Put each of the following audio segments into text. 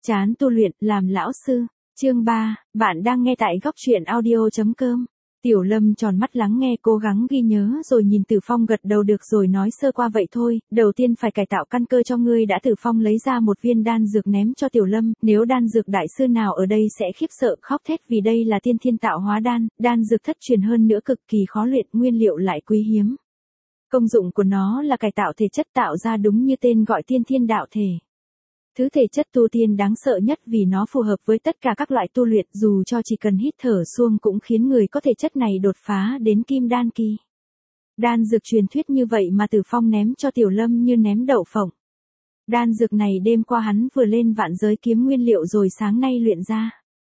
Chán tu luyện, làm lão sư. Chương 3, bạn đang nghe tại góc truyện audio.com. Tiểu Lâm tròn mắt lắng nghe, cố gắng ghi nhớ rồi nhìn Tử Phong gật đầu được rồi nói sơ qua vậy thôi. Đầu tiên phải cải tạo căn cơ cho ngươi đã. Tử Phong lấy ra một viên đan dược ném cho Tiểu Lâm. Nếu đan dược đại sư nào ở đây sẽ khiếp sợ khóc thét vì đây là tiên thiên tạo hóa đan. Đan dược thất truyền hơn nữa cực kỳ khó luyện, nguyên liệu lại quý hiếm. Công dụng của nó là cải tạo thể chất, tạo ra đúng như tên gọi tiên thiên đạo thể. Thứ thể chất tu tiên đáng sợ nhất vì nó phù hợp với tất cả các loại tu luyện, dù cho chỉ cần hít thở xuông cũng khiến người có thể chất này đột phá đến kim đan kỳ. Đan dược truyền thuyết như vậy mà Tử Phong ném cho Tiểu Lâm như ném đậu phộng. Đan dược này đêm qua hắn vừa lên vạn giới kiếm nguyên liệu rồi sáng nay luyện ra.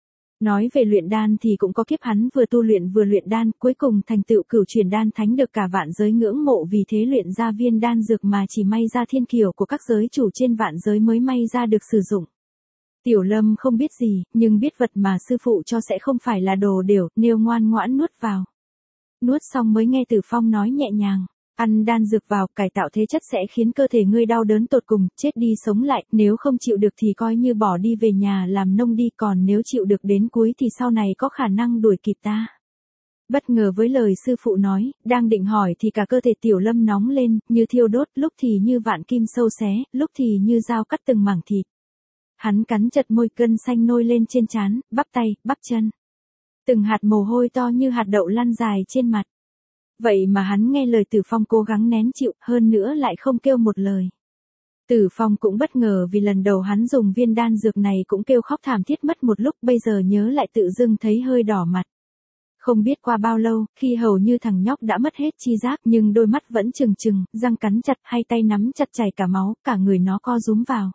Nói về luyện đan thì cũng có kiếp hắn vừa tu luyện vừa luyện đan, cuối cùng thành tựu cửu truyền đan thánh được cả vạn giới ngưỡng mộ, vì thế luyện ra viên đan dược mà chỉ may ra thiên kiều của các giới chủ trên vạn giới mới may ra được sử dụng. Tiểu Lâm không biết gì, nhưng biết vật mà sư phụ cho sẽ không phải là đồ đều, nêu ngoan ngoãn nuốt vào. Nuốt xong mới nghe Tử Phong nói nhẹ nhàng. Ăn đan dược vào, cải tạo thế chất sẽ khiến cơ thể ngươi đau đớn tột cùng, chết đi sống lại, nếu không chịu được thì coi như bỏ đi về nhà làm nông đi, còn nếu chịu được đến cuối thì sau này có khả năng đuổi kịp ta. Bất ngờ với lời sư phụ nói, đang định hỏi thì cả cơ thể Tiểu Lâm nóng lên, như thiêu đốt, lúc thì như vạn kim sâu xé, lúc thì như dao cắt từng mảng thịt. Hắn cắn chặt môi, cơn xanh nôi lên trên trán, bắp tay, bắp chân. Từng hạt mồ hôi to như hạt đậu lăn dài trên mặt. Vậy mà hắn nghe lời Tử Phong cố gắng nén chịu, hơn nữa lại không kêu một lời. Tử Phong cũng bất ngờ vì lần đầu hắn dùng viên đan dược này cũng kêu khóc thảm thiết mất một lúc, bây giờ nhớ lại tự dưng thấy hơi đỏ mặt. Không biết qua bao lâu, khi hầu như thằng nhóc đã mất hết chi giác nhưng đôi mắt vẫn trừng trừng, răng cắn chặt, hai tay nắm chặt chảy cả máu, cả người nó co rúm vào.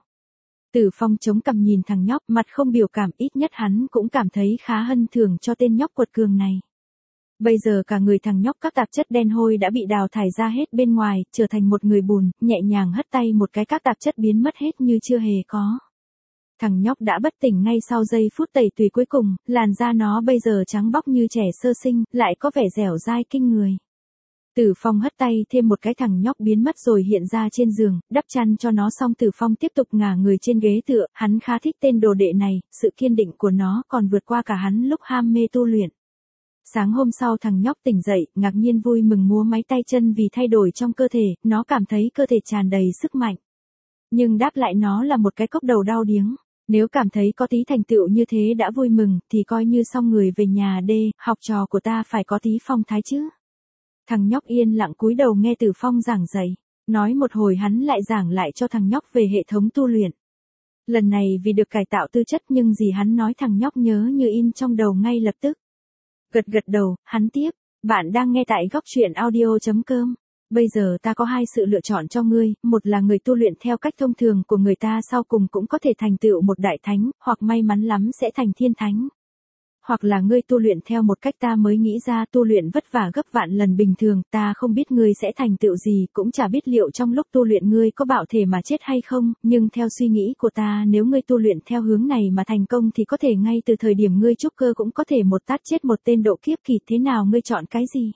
Tử Phong chống cằm nhìn thằng nhóc, mặt không biểu cảm, ít nhất hắn cũng cảm thấy khá hân thường cho tên nhóc quật cường này. Bây giờ cả người thằng nhóc các tạp chất đen hôi đã bị đào thải ra hết bên ngoài, trở thành một người bùn, nhẹ nhàng hất tay một cái các tạp chất biến mất hết như chưa hề có. Thằng nhóc đã bất tỉnh ngay sau giây phút tẩy tùy cuối cùng, làn da nó bây giờ trắng bóc như trẻ sơ sinh, lại có vẻ dẻo dai kinh người. Tử Phong hất tay thêm một cái, thằng nhóc biến mất rồi hiện ra trên giường, đắp chăn cho nó xong Tử Phong tiếp tục ngả người trên ghế tựa, hắn khá thích tên đồ đệ này, sự kiên định của nó còn vượt qua cả hắn lúc ham mê tu luyện. Sáng hôm sau thằng nhóc tỉnh dậy, ngạc nhiên vui mừng múa máy tay chân vì thay đổi trong cơ thể, nó cảm thấy cơ thể tràn đầy sức mạnh. Nhưng đáp lại nó là một cái cốc đầu đau điếng. Nếu cảm thấy có tí thành tựu như thế đã vui mừng, thì coi như xong người về nhà đê, học trò của ta phải có tí phong thái chứ. Thằng nhóc yên lặng cúi đầu nghe Tử Phong giảng dạy. Nói một hồi hắn lại giảng lại cho thằng nhóc về hệ thống tu luyện. Lần này vì được cải tạo tư chất nhưng gì hắn nói thằng nhóc nhớ như in trong đầu ngay lập tức. Gật gật đầu, hắn tiếp, bạn đang nghe tại góc truyện audio.com. Bây giờ ta có hai sự lựa chọn cho ngươi, một là người tu luyện theo cách thông thường của người ta sau cùng cũng có thể thành tựu một đại thánh, hoặc may mắn lắm sẽ thành thiên thánh. Hoặc là ngươi tu luyện theo một cách ta mới nghĩ ra, tu luyện vất vả gấp vạn lần bình thường, ta không biết ngươi sẽ thành tựu gì, cũng chả biết liệu trong lúc tu luyện ngươi có bạo thể mà chết hay không, nhưng theo suy nghĩ của ta nếu ngươi tu luyện theo hướng này mà thành công thì có thể ngay từ thời điểm ngươi trúc cơ cũng có thể một tát chết một tên độ kiếp kỳ, thế nào ngươi chọn cái gì?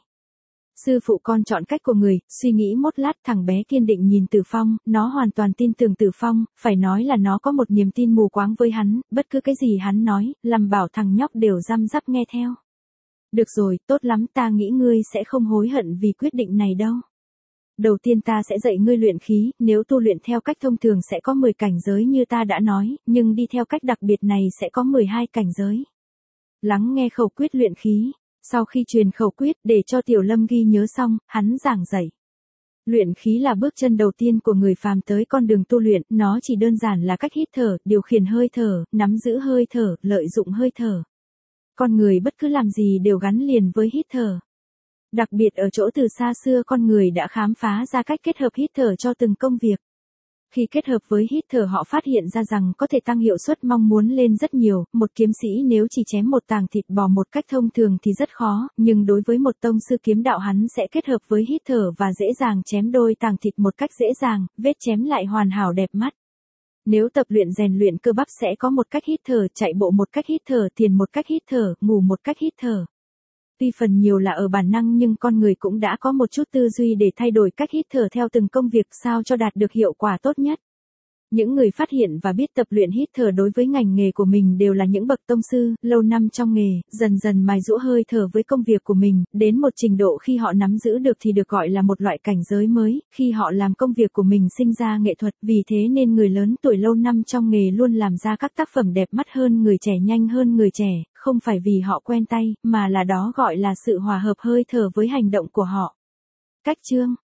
Sư phụ con chọn cách của người, suy nghĩ một lát thằng bé kiên định nhìn Tử Phong, nó hoàn toàn tin tưởng Tử Phong, phải nói là nó có một niềm tin mù quáng với hắn, bất cứ cái gì hắn nói, làm bảo thằng nhóc đều răm rắp nghe theo. Được rồi, tốt lắm, ta nghĩ ngươi sẽ không hối hận vì quyết định này đâu. Đầu tiên ta sẽ dạy ngươi luyện khí, nếu tu luyện theo cách thông thường sẽ có 10 cảnh giới như ta đã nói, nhưng đi theo cách đặc biệt này sẽ có 12 cảnh giới. Lắng nghe khẩu quyết luyện khí. Sau khi truyền khẩu quyết để cho Tiểu Lâm ghi nhớ xong, hắn giảng dạy. Luyện khí là bước chân đầu tiên của người phàm tới con đường tu luyện, nó chỉ đơn giản là cách hít thở, điều khiển hơi thở, nắm giữ hơi thở, lợi dụng hơi thở. Con người bất cứ làm gì đều gắn liền với hít thở. Đặc biệt ở chỗ từ xa xưa con người đã khám phá ra cách kết hợp hít thở cho từng công việc. Khi kết hợp với hít thở họ phát hiện ra rằng có thể tăng hiệu suất mong muốn lên rất nhiều, một kiếm sĩ nếu chỉ chém một tàng thịt bò một cách thông thường thì rất khó, nhưng đối với một tông sư kiếm đạo hắn sẽ kết hợp với hít thở và dễ dàng chém đôi tàng thịt một cách dễ dàng, vết chém lại hoàn hảo đẹp mắt. Nếu tập luyện rèn luyện cơ bắp sẽ có một cách hít thở, chạy bộ một cách hít thở, thiền một cách hít thở, ngủ một cách hít thở. Tuy phần nhiều là ở bản năng nhưng con người cũng đã có một chút tư duy để thay đổi cách hít thở theo từng công việc sao cho đạt được hiệu quả tốt nhất. Những người phát hiện và biết tập luyện hít thở đối với ngành nghề của mình đều là những bậc tông sư, lâu năm trong nghề, dần dần mài giũa hơi thở với công việc của mình, đến một trình độ khi họ nắm giữ được thì được gọi là một loại cảnh giới mới, khi họ làm công việc của mình sinh ra nghệ thuật, vì thế nên người lớn tuổi lâu năm trong nghề luôn làm ra các tác phẩm đẹp mắt hơn người trẻ, nhanh hơn người trẻ, không phải vì họ quen tay, mà là đó gọi là sự hòa hợp hơi thở với hành động của họ. Cách chương